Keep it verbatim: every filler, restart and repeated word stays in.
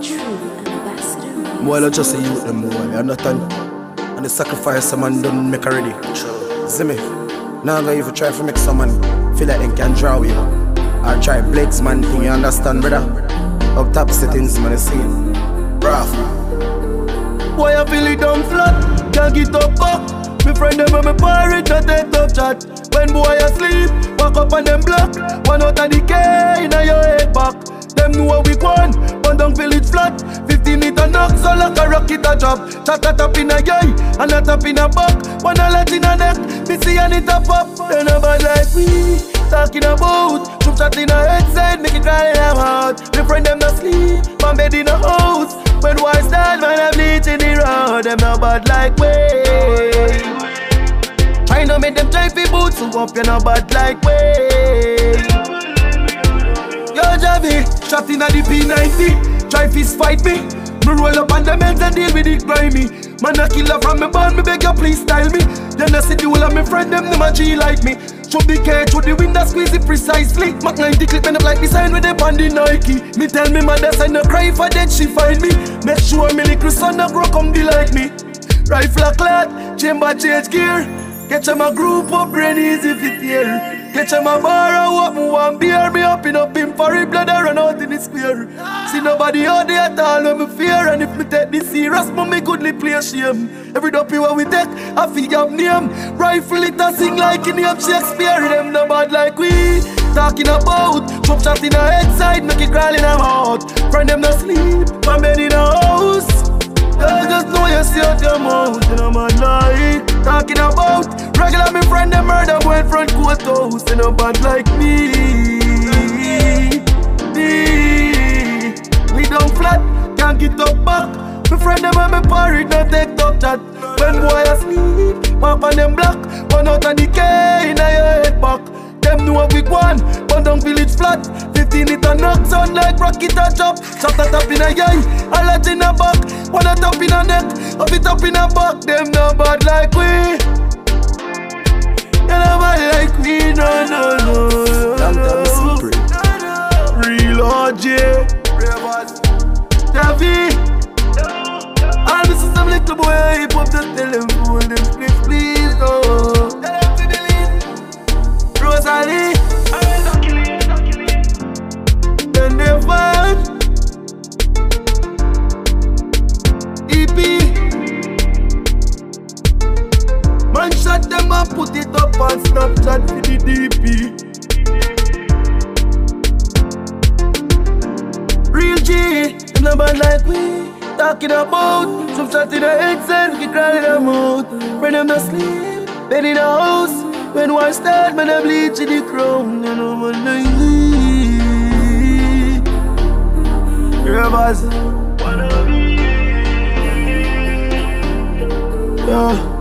Boy, let's just say you them boy, you understand? And the sacrifice some man done make already. See me? Now I'm gonna even try to make someone feel like they can draw you. Or try Blake's man thing, you understand, brother? Up top settings, man, you see it. Rough. Boy, I feel it down flat, can't get up back. My friend them and my pirate, not take tough chat. When boy asleep, walk up on them block. One out of the K in your head back. Them know what we want, but don't feel it flat. Fifteen meter knock, so like a rocket a drop. Chat a tap in a eye, and a tap in a back. One a let in a neck, me see and it a pop. Then a bad like we, talking about. Troop chat in a headset, make it cry in a mouth. My friend them not sleep, man bed in a house. When why stand, man I bleach in the road. Them not bad like way. Try to make them try fi boots, so up you not bad like way. Yo Javi, trapped in a the P ninety. Try fist fight me. Me roll up on the men's and deal with it grimy. Man a killer from me band, me beg you please style me. Then I see the whole of me friend them, them a G like me. Should be care through the window, squeeze it precisely. Mac ninety clip end up like the sign with them on the Nike. Me tell me mother sign no cry for that she find me. Make sure me little son no grow come be like me. Rifle a clad, chamber change gear. Catch em a group up, brain easy fit here. Catch em a bar and what me want beer. Me up in up him for it, blood I run out in the square. See nobody out there at all when me fear. And if me take this serious, me me goodly play shame. Every dopey what we take, I feel up name. Rifle it a sing like in the Shakespeare. Them no bad like we talking about. Chop shot in a head side, make it crawl in a mouth. Friend them no sleep, man bed in a house. I just know you see out your mouth. You know man like talking about. Regular me friend them murder boy front court house. You know bad like me. Me. We down flat, can't get up back. My friend them and me party, not take top chat. When boy asleep, walk on them block. One out of the K in your head back. Them know what we want, but don't feel it flat. Fifteen it a knock, sound like rocket a drop. Shot a tap in a eye, a lot in a back. One a tap in a neck, up it up in a back. Them no bad like we. You know bad like we, no, no, no. Long time secret. Real O J Javi. All this is some little boy, hip up the telephone. Them please, please, oh. Rosalie, then they find E P. Man shot them and put it up on Snapchat for the D P. Real G, them no bad like we talking about. Some shot in the headset, we cry in the mouth. Friend them no sleep, bed in the house. When one start, man, I bleach in the crown. You know what I mean? Rivers. Yeah.